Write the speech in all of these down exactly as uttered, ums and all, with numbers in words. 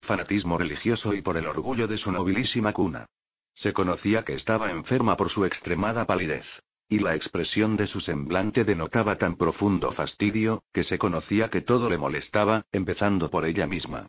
fanatismo religioso y por el orgullo de su nobilísima cuna. Se conocía que estaba enferma por su extremada palidez. Y la expresión de su semblante denotaba tan profundo fastidio, que se conocía que todo le molestaba, empezando por ella misma.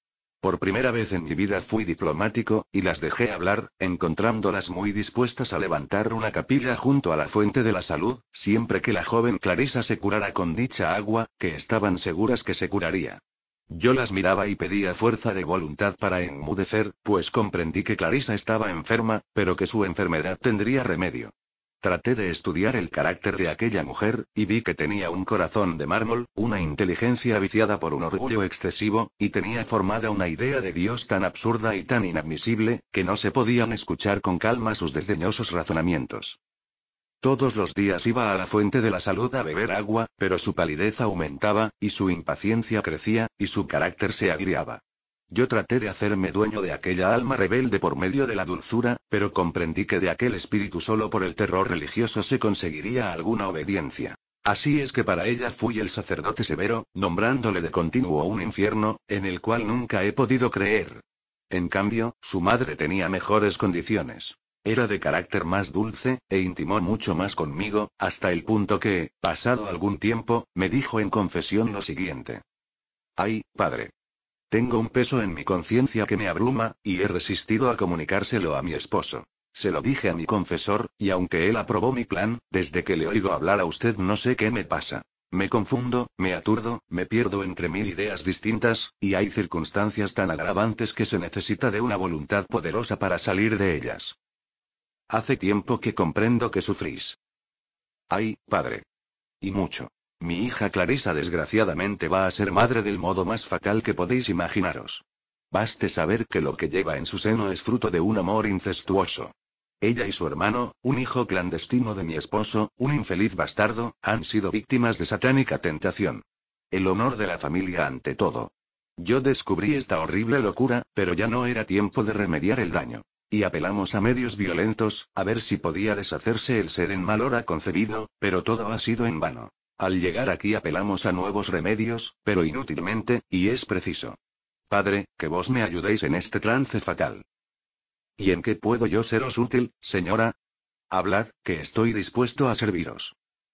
Por primera vez en mi vida fui diplomático, y las dejé hablar, encontrándolas muy dispuestas a levantar una capilla junto a la fuente de la salud, siempre que la joven Clarisa se curara con dicha agua, que estaban seguras que se curaría. Yo las miraba y pedía fuerza de voluntad para enmudecer, pues comprendí que Clarisa estaba enferma, pero que su enfermedad tendría remedio. Traté de estudiar el carácter de aquella mujer, y vi que tenía un corazón de mármol, una inteligencia viciada por un orgullo excesivo, y tenía formada una idea de Dios tan absurda y tan inadmisible, que no se podían escuchar con calma sus desdeñosos razonamientos. Todos los días iba a la fuente de la salud a beber agua, pero su palidez aumentaba, y su impaciencia crecía, y su carácter se agriaba. Yo traté de hacerme dueño de aquella alma rebelde por medio de la dulzura, pero comprendí que de aquel espíritu solo por el terror religioso se conseguiría alguna obediencia. Así es que para ella fui el sacerdote severo, nombrándole de continuo un infierno, en el cual nunca he podido creer. En cambio, su madre tenía mejores condiciones. Era de carácter más dulce, e intimó mucho más conmigo, hasta el punto que, pasado algún tiempo, me dijo en confesión lo siguiente. Ay, padre. Tengo un peso en mi conciencia que me abruma, y he resistido a comunicárselo a mi esposo. Se lo dije a mi confesor, y aunque él aprobó mi plan, desde que le oigo hablar a usted no sé qué me pasa. Me confundo, me aturdo, me pierdo entre mil ideas distintas, y hay circunstancias tan agravantes que se necesita de una voluntad poderosa para salir de ellas. Hace tiempo que comprendo que sufrís. Ay, padre. Y mucho. Mi hija Clarisa desgraciadamente va a ser madre del modo más fatal que podéis imaginaros. Baste saber que lo que lleva en su seno es fruto de un amor incestuoso. Ella y su hermano, un hijo clandestino de mi esposo, un infeliz bastardo, han sido víctimas de satánica tentación. El honor de la familia ante todo. Yo descubrí esta horrible locura, pero ya no era tiempo de remediar el daño. Y apelamos a medios violentos, a ver si podía deshacerse el ser en mal hora concebido, pero todo ha sido en vano. Al llegar aquí apelamos a nuevos remedios, pero inútilmente, y es preciso. Padre, que vos me ayudéis en este trance fatal. ¿Y en qué puedo yo seros útil, señora? Hablad, que estoy dispuesto a serviros.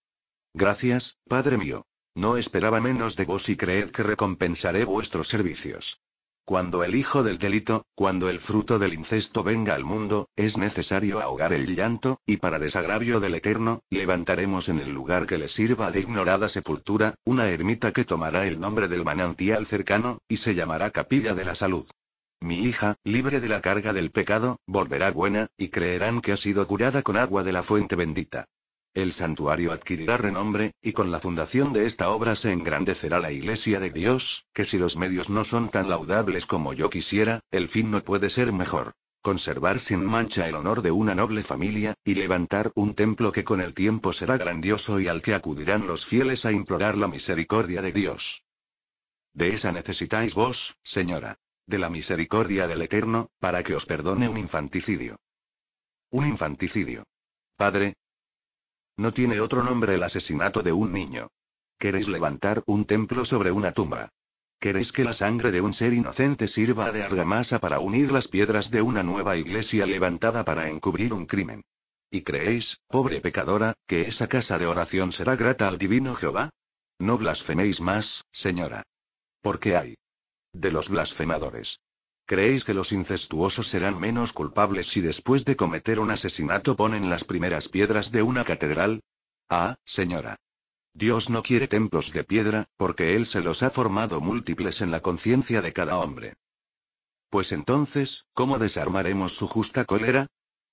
Gracias, padre mío. No esperaba menos de vos y creed que recompensaré vuestros servicios. Cuando el hijo del delito, cuando el fruto del incesto venga al mundo, es necesario ahogar el llanto, y para desagravio del Eterno, levantaremos en el lugar que le sirva de ignorada sepultura, una ermita que tomará el nombre del manantial cercano, y se llamará Capilla de la Salud. Mi hija, libre de la carga del pecado, volverá buena, y creerán que ha sido curada con agua de la fuente bendita. El santuario adquirirá renombre, y con la fundación de esta obra se engrandecerá la Iglesia de Dios, que si los medios no son tan laudables como yo quisiera, el fin no puede ser mejor. Conservar sin mancha el honor de una noble familia, y levantar un templo que con el tiempo será grandioso y al que acudirán los fieles a implorar la misericordia de Dios. De esa necesitáis vos, señora. De la misericordia del Eterno, para que os perdone un infanticidio. Un infanticidio. Padre, no tiene otro nombre el asesinato de un niño. Queréis levantar un templo sobre una tumba. Queréis que la sangre de un ser inocente sirva de argamasa para unir las piedras de una nueva iglesia levantada para encubrir un crimen. ¿Y creéis, pobre pecadora, que esa casa de oración será grata al divino Jehová? No blasfeméis más, señora. Porque hay de los blasfemadores. ¿Creéis que los incestuosos serán menos culpables si después de cometer un asesinato ponen las primeras piedras de una catedral? Ah, señora. Dios no quiere templos de piedra, porque Él se los ha formado múltiples en la conciencia de cada hombre. Pues entonces, ¿cómo desarmaremos su justa cólera?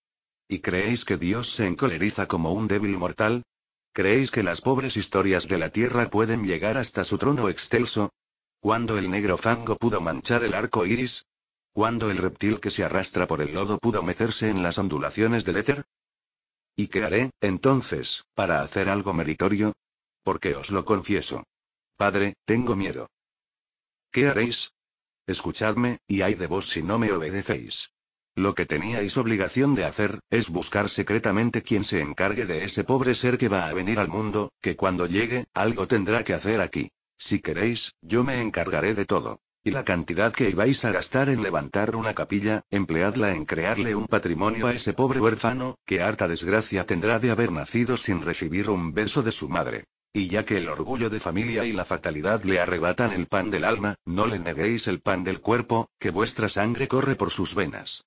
¿Y creéis que Dios se encoleriza como un débil mortal? ¿Creéis que las pobres historias de la tierra pueden llegar hasta su trono excelso? ¿Cuándo el negro fango pudo manchar el arco iris? ¿Cuándo el reptil que se arrastra por el lodo pudo mecerse en las ondulaciones del éter? ¿Y qué haré, entonces, para hacer algo meritorio? Porque os lo confieso. Padre, tengo miedo. ¿Qué haréis? Escuchadme, y ay de vos si no me obedecéis. Lo que teníais obligación de hacer, es buscar secretamente quien se encargue de ese pobre ser que va a venir al mundo, que cuando llegue, algo tendrá que hacer aquí. Si queréis, yo me encargaré de todo. Y la cantidad que ibais a gastar en levantar una capilla, empleadla en crearle un patrimonio a ese pobre huérfano, que harta desgracia tendrá de haber nacido sin recibir un beso de su madre. Y ya que el orgullo de familia y la fatalidad le arrebatan el pan del alma, no le neguéis el pan del cuerpo, que vuestra sangre corre por sus venas.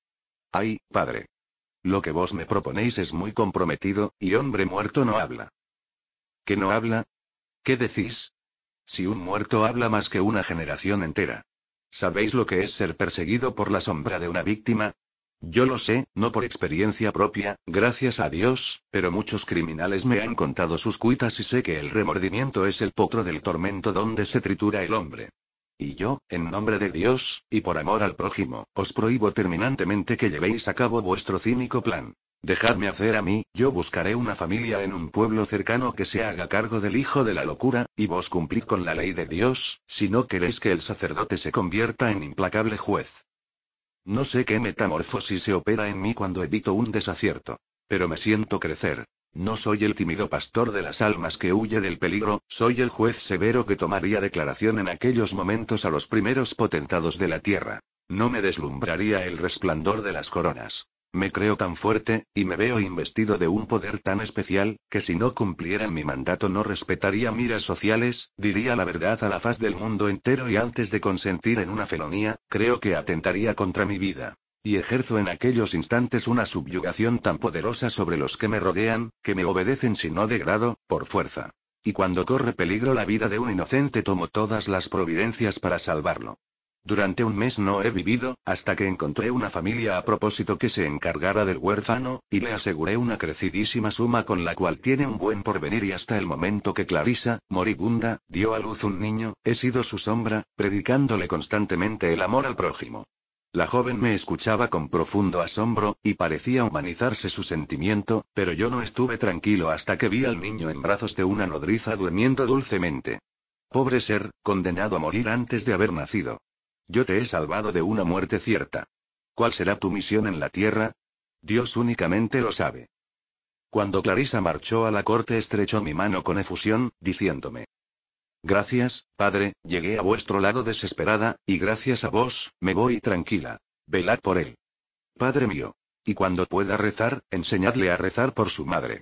Ay, padre. Lo que vos me proponéis es muy comprometido, y hombre muerto no habla. ¿Qué no habla? ¿Qué decís? Si un muerto habla más que una generación entera. ¿Sabéis lo que es ser perseguido por la sombra de una víctima? Yo lo sé, no por experiencia propia, gracias a Dios, pero muchos criminales me han contado sus cuitas y sé que el remordimiento es el potro del tormento donde se tritura el hombre. Y yo, en nombre de Dios, y por amor al prójimo, os prohíbo terminantemente que llevéis a cabo vuestro cínico plan. Dejadme hacer a mí, yo buscaré una familia en un pueblo cercano que se haga cargo del hijo de la locura, y vos cumplid con la ley de Dios, si no queréis que el sacerdote se convierta en implacable juez. No sé qué metamorfosis se opera en mí cuando evito un desacierto. Pero me siento crecer. No soy el tímido pastor de las almas que huye del peligro, soy el juez severo que tomaría declaración en aquellos momentos a los primeros potentados de la tierra. No me deslumbraría el resplandor de las coronas. Me creo tan fuerte, y me veo investido de un poder tan especial, que si no cumplieran mi mandato no respetaría miras sociales, diría la verdad a la faz del mundo entero y antes de consentir en una felonía, creo que atentaría contra mi vida. Y ejerzo en aquellos instantes una subyugación tan poderosa sobre los que me rodean, que me obedecen si no de grado, por fuerza. Y cuando corre peligro la vida de un inocente tomo todas las providencias para salvarlo. Durante un mes no he vivido, hasta que encontré una familia a propósito que se encargara del huérfano, y le aseguré una crecidísima suma con la cual tiene un buen porvenir y hasta el momento que Clarisa, moribunda, dio a luz un niño, he sido su sombra, predicándole constantemente el amor al prójimo. La joven me escuchaba con profundo asombro, y parecía humanizarse su sentimiento, pero yo no estuve tranquilo hasta que vi al niño en brazos de una nodriza durmiendo dulcemente. Pobre ser, condenado a morir antes de haber nacido. Yo te he salvado de una muerte cierta. ¿Cuál será tu misión en la tierra? Dios únicamente lo sabe. Cuando Clarisa marchó a la corte estrechó mi mano con efusión, diciéndome: Gracias, padre, llegué a vuestro lado desesperada, y gracias a vos, me voy tranquila. Velad por él. Padre mío. Y cuando pueda rezar, enseñadle a rezar por su madre.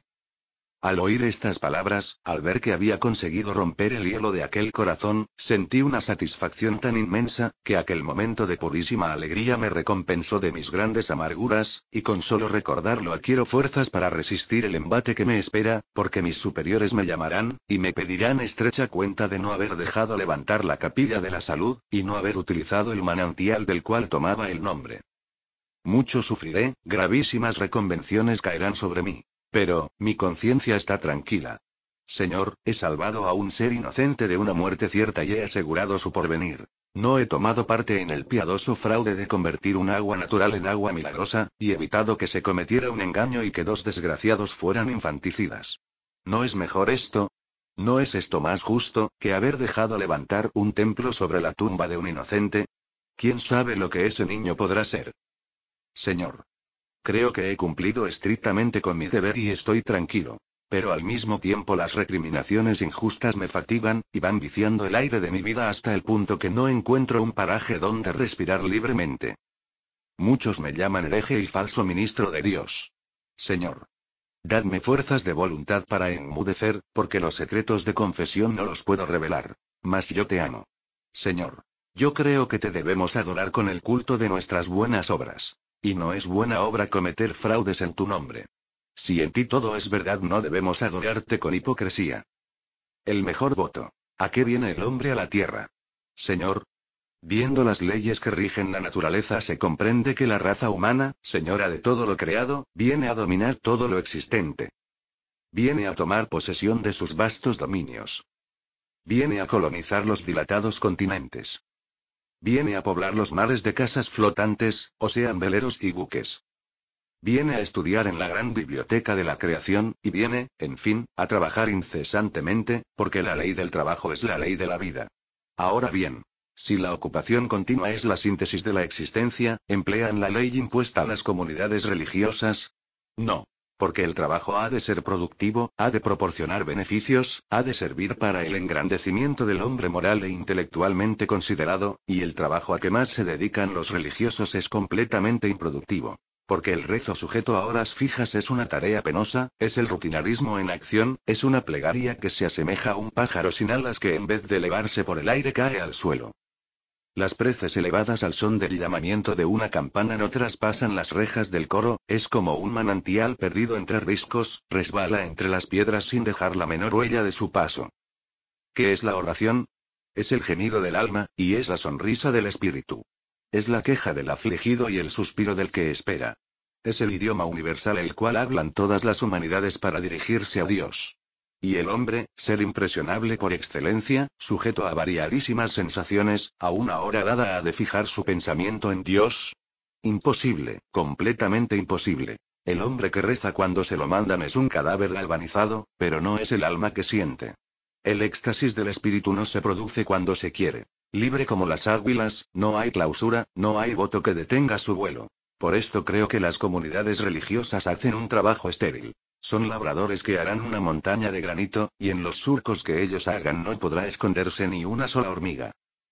Al oír estas palabras, al ver que había conseguido romper el hielo de aquel corazón, sentí una satisfacción tan inmensa, que aquel momento de purísima alegría me recompensó de mis grandes amarguras, y con solo recordarlo adquiero fuerzas para resistir el embate que me espera, porque mis superiores me llamarán, y me pedirán estrecha cuenta de no haber dejado levantar la capilla de la salud, y no haber utilizado el manantial del cual tomaba el nombre. Mucho sufriré, gravísimas reconvenciones caerán sobre mí. Pero, mi conciencia está tranquila. Señor, he salvado a un ser inocente de una muerte cierta y he asegurado su porvenir. No he tomado parte en el piadoso fraude de convertir un agua natural en agua milagrosa, y evitado que se cometiera un engaño y que dos desgraciados fueran infanticidas. ¿No es mejor esto? ¿No es esto más justo, que haber dejado levantar un templo sobre la tumba de un inocente? ¿Quién sabe lo que ese niño podrá ser? Señor. Creo que he cumplido estrictamente con mi deber y estoy tranquilo. Pero al mismo tiempo las recriminaciones injustas me fatigan, y van viciando el aire de mi vida hasta el punto que no encuentro un paraje donde respirar libremente. Muchos me llaman hereje y falso ministro de Dios. Señor. Dadme fuerzas de voluntad para enmudecer, porque los secretos de confesión no los puedo revelar. Mas yo te amo. Señor. Yo creo que te debemos adorar con el culto de nuestras buenas obras. Y no es buena obra cometer fraudes en tu nombre. Si en ti todo es verdad, no debemos adorarte con hipocresía. El mejor voto. ¿A qué viene el hombre a la tierra? Señor. Viendo las leyes que rigen la naturaleza se comprende que la raza humana, señora de todo lo creado, viene a dominar todo lo existente. Viene a tomar posesión de sus vastos dominios. Viene a colonizar los dilatados continentes. Viene a poblar los mares de casas flotantes, o sean veleros y buques. Viene a estudiar en la gran biblioteca de la creación, y viene, en fin, a trabajar incesantemente, porque la ley del trabajo es la ley de la vida. Ahora bien, si la ocupación continua es la síntesis de la existencia, ¿emplean la ley impuesta a las comunidades religiosas? No. Porque el trabajo ha de ser productivo, ha de proporcionar beneficios, ha de servir para el engrandecimiento del hombre moral e intelectualmente considerado, y el trabajo a que más se dedican los religiosos es completamente improductivo. Porque el rezo sujeto a horas fijas es una tarea penosa, es el rutinarismo en acción, es una plegaria que se asemeja a un pájaro sin alas que en vez de elevarse por el aire cae al suelo. Las preces elevadas al son del llamamiento de una campana no traspasan las rejas del coro, es como un manantial perdido entre riscos, resbala entre las piedras sin dejar la menor huella de su paso. ¿Qué es la oración? Es el gemido del alma, y es la sonrisa del espíritu. Es la queja del afligido y el suspiro del que espera. Es el idioma universal el cual hablan todas las humanidades para dirigirse a Dios. Y el hombre, ser impresionable por excelencia, sujeto a variadísimas sensaciones, a una hora dada ha de fijar su pensamiento en Dios. Imposible, completamente imposible. El hombre que reza cuando se lo mandan es un cadáver galvanizado, pero no es el alma que siente. El éxtasis del espíritu no se produce cuando se quiere. Libre como las águilas, no hay clausura, no hay voto que detenga su vuelo. Por esto creo que las comunidades religiosas hacen un trabajo estéril. Son labradores que harán una montaña de granito, y en los surcos que ellos hagan no podrá esconderse ni una sola hormiga.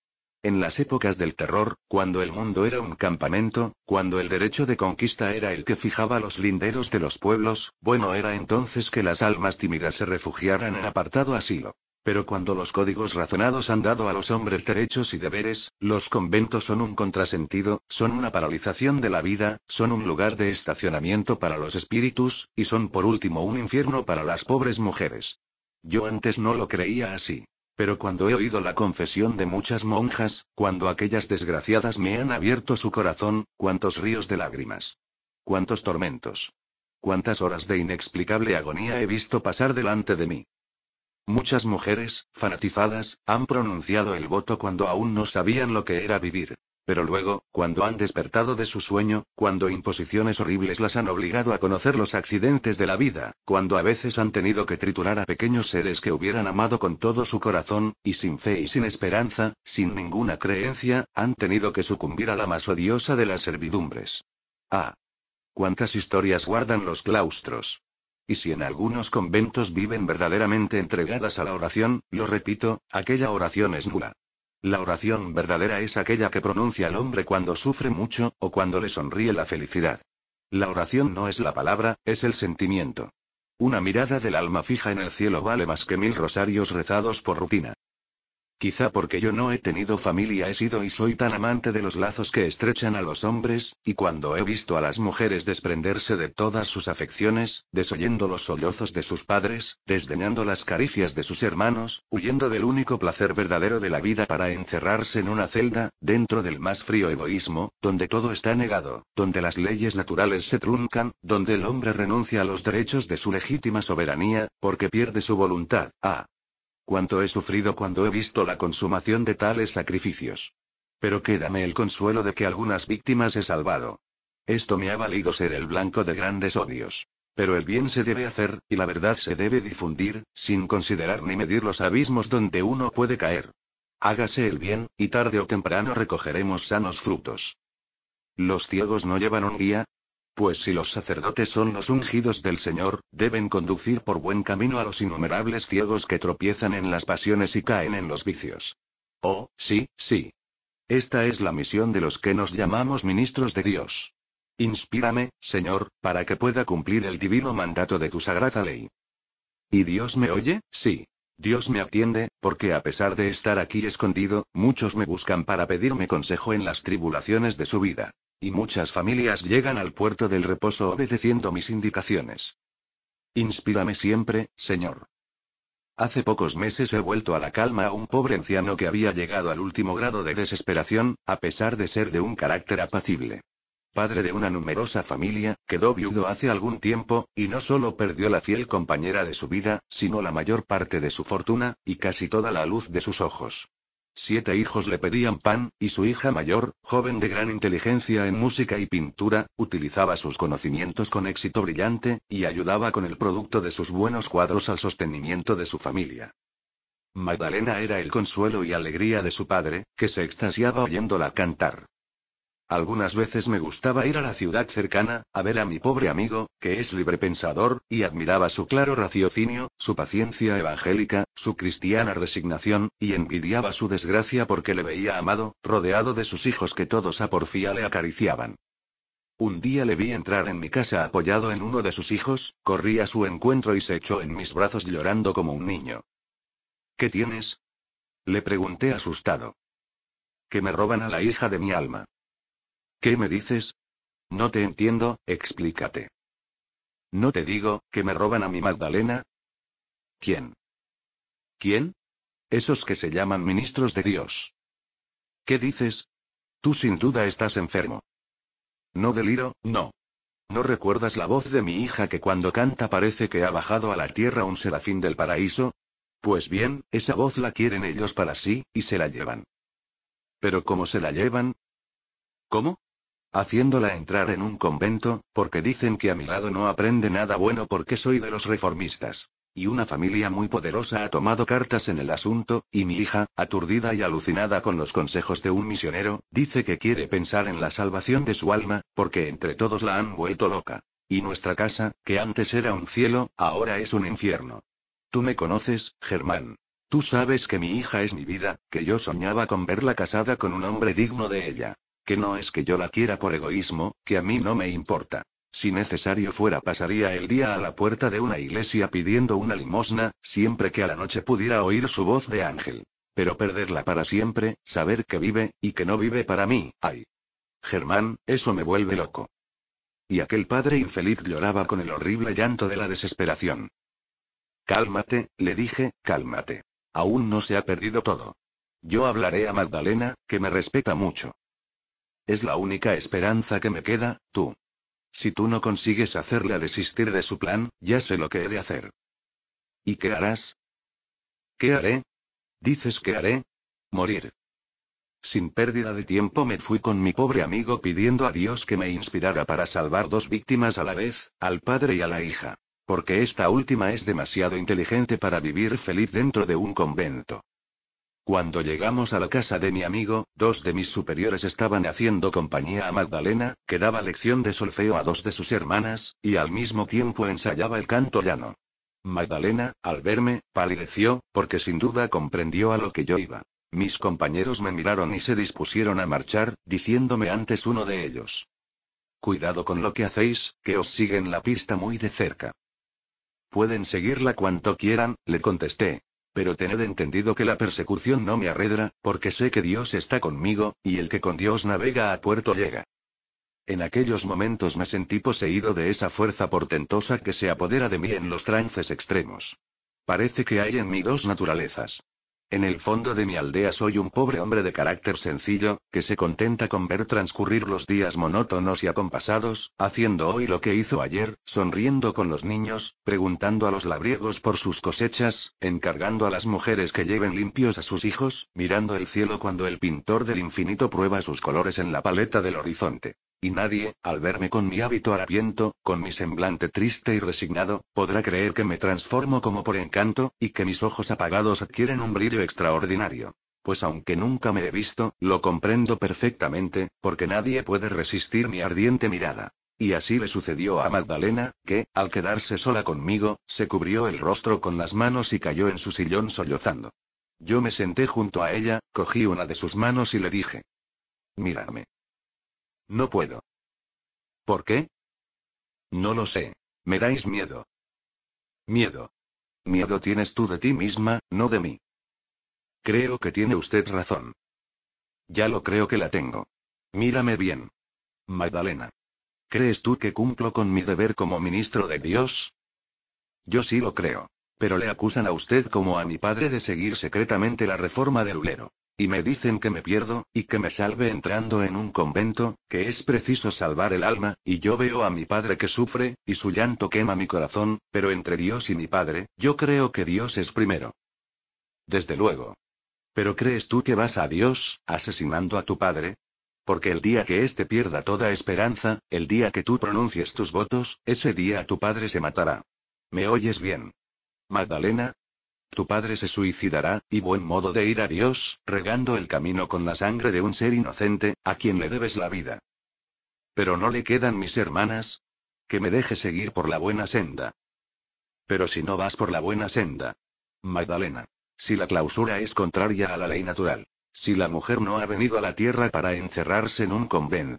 En las épocas del terror, cuando el mundo era un campamento, cuando el derecho de conquista era el que fijaba los linderos de los pueblos, bueno era entonces que las almas tímidas se refugiaran en apartado asilo. Pero cuando los códigos razonados han dado a los hombres derechos y deberes, los conventos son un contrasentido, son una paralización de la vida, son un lugar de estacionamiento para los espíritus, y son por último un infierno para las pobres mujeres. Yo antes no lo creía así. Pero cuando he oído la confesión de muchas monjas, cuando aquellas desgraciadas me han abierto su corazón, cuántos ríos de lágrimas. Cuántos tormentos. Cuántas horas de inexplicable agonía he visto pasar delante de mí. Muchas mujeres, fanatizadas, han pronunciado el voto cuando aún no sabían lo que era vivir. Pero luego, cuando han despertado de su sueño, cuando imposiciones horribles las han obligado a conocer los accidentes de la vida, cuando a veces han tenido que triturar a pequeños seres que hubieran amado con todo su corazón, y sin fe y sin esperanza, sin ninguna creencia, han tenido que sucumbir a la más odiosa de las servidumbres. Ah. Cuántas historias guardan los claustros. Y si en algunos conventos viven verdaderamente entregadas a la oración, lo repito, aquella oración es nula. La oración verdadera es aquella que pronuncia el hombre cuando sufre mucho, o cuando le sonríe la felicidad. La oración no es la palabra, es el sentimiento. Una mirada del alma fija en el cielo vale más que mil rosarios rezados por rutina. Quizá porque yo no he tenido familia he sido y soy tan amante de los lazos que estrechan a los hombres, y cuando he visto a las mujeres desprenderse de todas sus afecciones, desoyendo los sollozos de sus padres, desdeñando las caricias de sus hermanos, huyendo del único placer verdadero de la vida para encerrarse en una celda, dentro del más frío egoísmo, donde todo está negado, donde las leyes naturales se truncan, donde el hombre renuncia a los derechos de su legítima soberanía, porque pierde su voluntad. Ah. Cuánto he sufrido cuando he visto la consumación de tales sacrificios. Pero quédame el consuelo de que algunas víctimas he salvado. Esto me ha valido ser el blanco de grandes odios. Pero el bien se debe hacer, y la verdad se debe difundir, sin considerar ni medir los abismos donde uno puede caer. Hágase el bien, y tarde o temprano recogeremos sanos frutos. ¿Los ciegos no llevan un guía? Pues si los sacerdotes son los ungidos del Señor, deben conducir por buen camino a los innumerables ciegos que tropiezan en las pasiones y caen en los vicios. Oh, sí, sí. Esta es la misión de los que nos llamamos ministros de Dios. Inspírame, Señor, para que pueda cumplir el divino mandato de tu sagrada ley. ¿Y Dios me oye? Sí. Dios me atiende, porque a pesar de estar aquí escondido, muchos me buscan para pedirme consejo en las tribulaciones de su vida. Y muchas familias llegan al puerto del reposo obedeciendo mis indicaciones. Inspírame siempre, Señor. Hace pocos meses he vuelto a la calma a un pobre anciano que había llegado al último grado de desesperación, a pesar de ser de un carácter apacible. Padre de una numerosa familia, quedó viudo hace algún tiempo, y no solo perdió la fiel compañera de su vida, sino la mayor parte de su fortuna, y casi toda la luz de sus ojos. Siete hijos le pedían pan, y su hija mayor, joven de gran inteligencia en música y pintura, utilizaba sus conocimientos con éxito brillante, y ayudaba con el producto de sus buenos cuadros al sostenimiento de su familia. Magdalena era el consuelo y alegría de su padre, que se extasiaba oyéndola cantar. Algunas veces me gustaba ir a la ciudad cercana, a ver a mi pobre amigo, que es librepensador, y admiraba su claro raciocinio, su paciencia evangélica, su cristiana resignación, y envidiaba su desgracia porque le veía amado, rodeado de sus hijos que todos a porfía le acariciaban. Un día le vi entrar en mi casa apoyado en uno de sus hijos, corrí a su encuentro y se echó en mis brazos llorando como un niño. ¿Qué tienes? Le pregunté asustado. Que me roban a la hija de mi alma. ¿Qué me dices? No te entiendo, explícate. ¿No te digo, que me roban a mi Magdalena? ¿Quién? ¿Quién? Esos que se llaman ministros de Dios. ¿Qué dices? Tú sin duda estás enfermo. No deliro, no. ¿No recuerdas la voz de mi hija que cuando canta parece que ha bajado a la tierra un serafín del paraíso? Pues bien, esa voz la quieren ellos para sí, y se la llevan. ¿Pero cómo se la llevan? ¿Cómo? Haciéndola entrar en un convento, porque dicen que a mi lado no aprende nada bueno porque soy de los reformistas. Y una familia muy poderosa ha tomado cartas en el asunto, y mi hija, aturdida y alucinada con los consejos de un misionero, dice que quiere pensar en la salvación de su alma, porque entre todos la han vuelto loca. Y nuestra casa, que antes era un cielo, ahora es un infierno. Tú me conoces, Germán. Tú sabes que mi hija es mi vida, que yo soñaba con verla casada con un hombre digno de ella. Que no es que yo la quiera por egoísmo, que a mí no me importa. Si necesario fuera pasaría el día a la puerta de una iglesia pidiendo una limosna, siempre que a la noche pudiera oír su voz de ángel. Pero perderla para siempre, saber que vive, y que no vive para mí, ay. Germán, eso me vuelve loco. Y aquel padre infeliz lloraba con el horrible llanto de la desesperación. Cálmate, le dije, cálmate. Aún no se ha perdido todo. Yo hablaré a Magdalena, que me respeta mucho. Es la única esperanza que me queda, tú. Si tú no consigues hacerle desistir de su plan, ya sé lo que he de hacer. ¿Y qué harás? ¿Qué haré? ¿Dices que haré? Morir. Sin pérdida de tiempo me fui con mi pobre amigo pidiendo a Dios que me inspirara para salvar dos víctimas a la vez, al padre y a la hija. Porque esta última es demasiado inteligente para vivir feliz dentro de un convento. Cuando llegamos a la casa de mi amigo, dos de mis superiores estaban haciendo compañía a Magdalena, que daba lección de solfeo a dos de sus hermanas, y al mismo tiempo ensayaba el canto llano. Magdalena, al verme, palideció, porque sin duda comprendió a lo que yo iba. Mis compañeros me miraron y se dispusieron a marchar, diciéndome antes uno de ellos. Cuidado con lo que hacéis, que os siguen la pista muy de cerca. Pueden seguirla cuanto quieran, le contesté. Pero tened entendido que la persecución no me arredra, porque sé que Dios está conmigo, y el que con Dios navega a puerto llega. En aquellos momentos me sentí poseído de esa fuerza portentosa que se apodera de mí en los trances extremos. Parece que hay en mí dos naturalezas. En el fondo de mi aldea soy un pobre hombre de carácter sencillo, que se contenta con ver transcurrir los días monótonos y acompasados, haciendo hoy lo que hizo ayer, sonriendo con los niños, preguntando a los labriegos por sus cosechas, encargando a las mujeres que lleven limpios a sus hijos, mirando el cielo cuando el pintor del infinito prueba sus colores en la paleta del horizonte. Y nadie, al verme con mi hábito harapiento, con mi semblante triste y resignado, podrá creer que me transformo como por encanto, y que mis ojos apagados adquieren un brillo extraordinario. Pues aunque nunca me he visto, lo comprendo perfectamente, porque nadie puede resistir mi ardiente mirada. Y así le sucedió a Magdalena, que, al quedarse sola conmigo, se cubrió el rostro con las manos y cayó en su sillón sollozando. Yo me senté junto a ella, cogí una de sus manos y le dije. Mírame. No puedo. ¿Por qué? No lo sé. Me dais miedo. Miedo. Miedo tienes tú de ti misma, no de mí. Creo que tiene usted razón. Ya lo creo que la tengo. Mírame bien. Magdalena. ¿Crees tú que cumplo con mi deber como ministro de Dios? Yo sí lo creo. Pero le acusan a usted como a mi padre de seguir secretamente la reforma del Lutero. Y me dicen que me pierdo, y que me salve entrando en un convento, que es preciso salvar el alma, y yo veo a mi padre que sufre, y su llanto quema mi corazón, pero entre Dios y mi padre, yo creo que Dios es primero. Desde luego. ¿Pero crees tú que vas a Dios, asesinando a tu padre? Porque el día que éste pierda toda esperanza, el día que tú pronuncies tus votos, ese día tu padre se matará. ¿Me oyes bien? Magdalena, tu padre se suicidará, y buen modo de ir a Dios, regando el camino con la sangre de un ser inocente, a quien le debes la vida. ¿Pero no le quedan mis hermanas? Que me deje seguir por la buena senda. Pero si no vas por la buena senda. Magdalena. Si la clausura es contraria a la ley natural. Si la mujer no ha venido a la tierra para encerrarse en un convent.